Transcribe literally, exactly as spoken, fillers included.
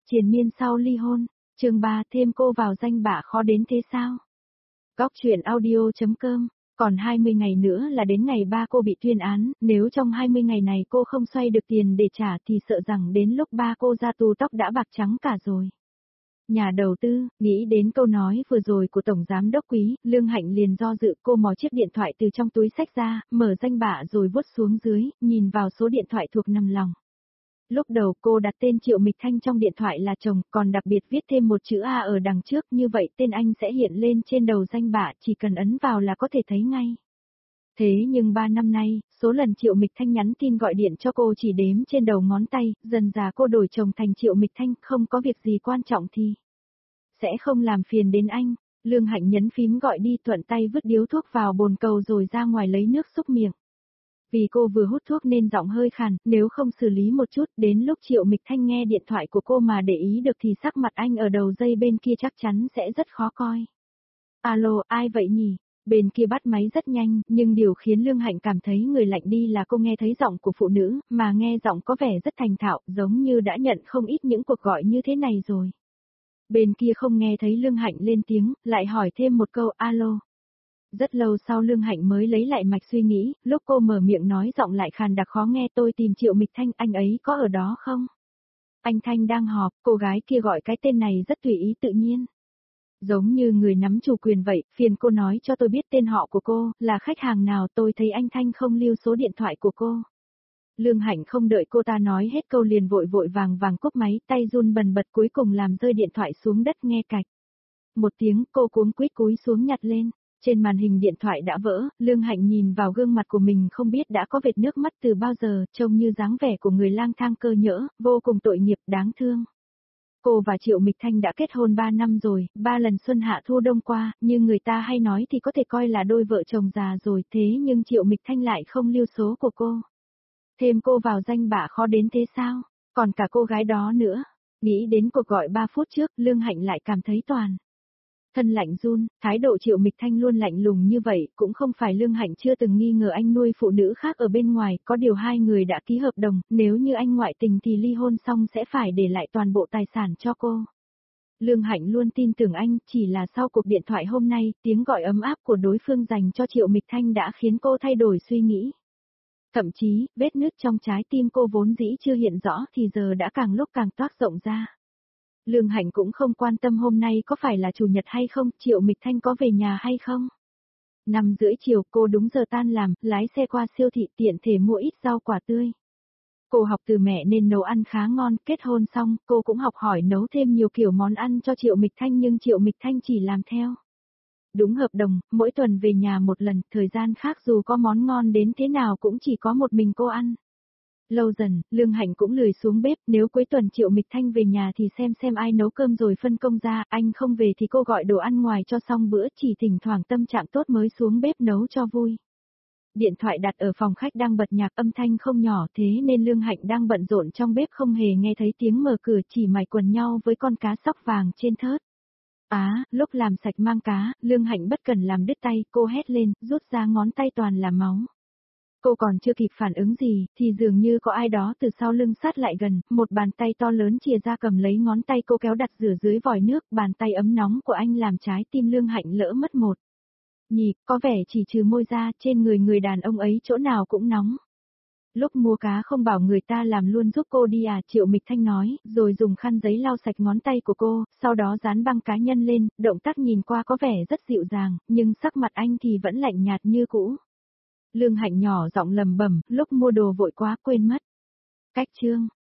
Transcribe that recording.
Triền miên sau ly hôn, chương ba thêm cô vào danh bạ khó đến thế sao? Góc truyện audio.com, còn hai mươi ngày nữa là đến ngày ba cô bị tuyên án, nếu trong hai mươi ngày này cô không xoay được tiền để trả thì sợ rằng đến lúc ba cô ra tù tóc đã bạc trắng cả rồi. Nhà đầu tư, nghĩ đến câu nói vừa rồi của Tổng Giám Đốc Quý, Lương Hạnh liền do dự. Cô mò chiếc điện thoại từ trong túi xách ra, mở danh bạ rồi vuốt xuống dưới, nhìn vào số điện thoại thuộc nằm lòng. Lúc đầu cô đặt tên Triệu Mịch Thanh trong điện thoại là chồng, còn đặc biệt viết thêm một chữ A ở đằng trước, như vậy tên anh sẽ hiện lên trên đầu danh bạ, chỉ cần ấn vào là có thể thấy ngay. Thế nhưng ba năm nay, số lần Triệu Mịch Thanh nhắn tin gọi điện cho cô chỉ đếm trên đầu ngón tay, dần dà cô đổi chồng thành Triệu Mịch Thanh, không có việc gì quan trọng thì sẽ không làm phiền đến anh. Lương Hạnh nhấn phím gọi đi, thuận tay vứt điếu thuốc vào bồn cầu rồi ra ngoài lấy nước xúc miệng. Vì cô vừa hút thuốc nên giọng hơi khàn, nếu không xử lý một chút, đến lúc Triệu Mịch Thanh nghe điện thoại của cô mà để ý được thì sắc mặt anh ở đầu dây bên kia chắc chắn sẽ rất khó coi. Alo, ai vậy nhỉ? Bên kia bắt máy rất nhanh, nhưng điều khiến Lương Hạnh cảm thấy người lạnh đi là cô nghe thấy giọng của phụ nữ, mà nghe giọng có vẻ rất thành thạo, giống như đã nhận không ít những cuộc gọi như thế này rồi. Bên kia không nghe thấy Lương Hạnh lên tiếng, lại hỏi thêm một câu alo. Rất lâu sau Lương Hạnh mới lấy lại mạch suy nghĩ, lúc cô mở miệng nói giọng lại khàn đặc khó nghe, tôi tìm Triệu Mịch Thanh, anh ấy có ở đó không? Anh Thanh đang họp, cô gái kia gọi cái tên này rất tùy ý tự nhiên. Giống như người nắm chủ quyền vậy, phiền cô nói cho tôi biết tên họ của cô, là khách hàng nào, tôi thấy anh Thanh không lưu số điện thoại của cô. Lương Hạnh không đợi cô ta nói hết câu liền vội vội vàng vàng cúp máy, tay run bần bật cuối cùng làm rơi điện thoại xuống đất nghe cạch. Một tiếng cô cuống quýt cúi xuống nhặt lên. Trên màn hình điện thoại đã vỡ, Lương Hạnh nhìn vào gương mặt của mình không biết đã có vệt nước mắt từ bao giờ, trông như dáng vẻ của người lang thang cơ nhỡ, vô cùng tội nghiệp, đáng thương. Cô và Triệu Mịch Thanh đã kết hôn ba năm rồi, ba lần xuân hạ thu đông qua, như người ta hay nói thì có thể coi là đôi vợ chồng già rồi, thế nhưng Triệu Mịch Thanh lại không lưu số của cô. Thêm cô vào danh bạ khó đến thế sao? Còn cả cô gái đó nữa. Nghĩ đến cuộc gọi ba phút trước, Lương Hạnh lại cảm thấy toàn thân lạnh run, thái độ Triệu Mịch Thanh luôn lạnh lùng như vậy, cũng không phải Lương Hạnh chưa từng nghi ngờ anh nuôi phụ nữ khác ở bên ngoài, có điều hai người đã ký hợp đồng, nếu như anh ngoại tình thì ly hôn xong sẽ phải để lại toàn bộ tài sản cho cô. Lương Hạnh luôn tin tưởng anh, chỉ là sau cuộc điện thoại hôm nay, tiếng gọi ấm áp của đối phương dành cho Triệu Mịch Thanh đã khiến cô thay đổi suy nghĩ. Thậm chí, vết nứt trong trái tim cô vốn dĩ chưa hiện rõ thì giờ đã càng lúc càng toát rộng ra. Lương Hạnh cũng không quan tâm hôm nay có phải là chủ nhật hay không, Triệu Mịch Thanh có về nhà hay không. Năm rưỡi chiều cô đúng giờ tan làm, lái xe qua siêu thị tiện thể mua ít rau quả tươi. Cô học từ mẹ nên nấu ăn khá ngon, kết hôn xong, cô cũng học hỏi nấu thêm nhiều kiểu món ăn cho Triệu Mịch Thanh nhưng Triệu Mịch Thanh chỉ làm theo. Đúng hợp đồng, mỗi tuần về nhà một lần, thời gian khác dù có món ngon đến thế nào cũng chỉ có một mình cô ăn. Lâu dần, Lương Hạnh cũng lười xuống bếp, nếu cuối tuần Triệu Mịch Thanh về nhà thì xem xem ai nấu cơm rồi phân công ra, anh không về thì cô gọi đồ ăn ngoài cho xong bữa, chỉ thỉnh thoảng tâm trạng tốt mới xuống bếp nấu cho vui. Điện thoại đặt ở phòng khách đang bật nhạc, âm thanh không nhỏ, thế nên Lương Hạnh đang bận rộn trong bếp không hề nghe thấy tiếng mở cửa, chỉ mải quần nhau với con cá sóc vàng trên thớt. Á, lúc làm sạch mang cá, Lương Hạnh bất cần làm đứt tay, cô hét lên, rút ra ngón tay toàn là máu. Cô còn chưa kịp phản ứng gì, thì dường như có ai đó từ sau lưng sát lại gần, một bàn tay to lớn chìa ra cầm lấy ngón tay cô kéo đặt rửa dưới vòi nước, bàn tay ấm nóng của anh làm trái tim Lương Hạnh lỡ mất một nhịp, có vẻ chỉ trừ môi ra, trên người người đàn ông ấy chỗ nào cũng nóng. Lúc mua cá không bảo người ta làm luôn giúp cô đi à, Triệu Mịch Thanh nói, rồi dùng khăn giấy lau sạch ngón tay của cô, sau đó dán băng cá nhân lên, động tác nhìn qua có vẻ rất dịu dàng, nhưng sắc mặt anh thì vẫn lạnh nhạt như cũ. Lương Hạnh nhỏ giọng lầm bẩm, lúc mua đồ vội quá quên mất. Cách chương,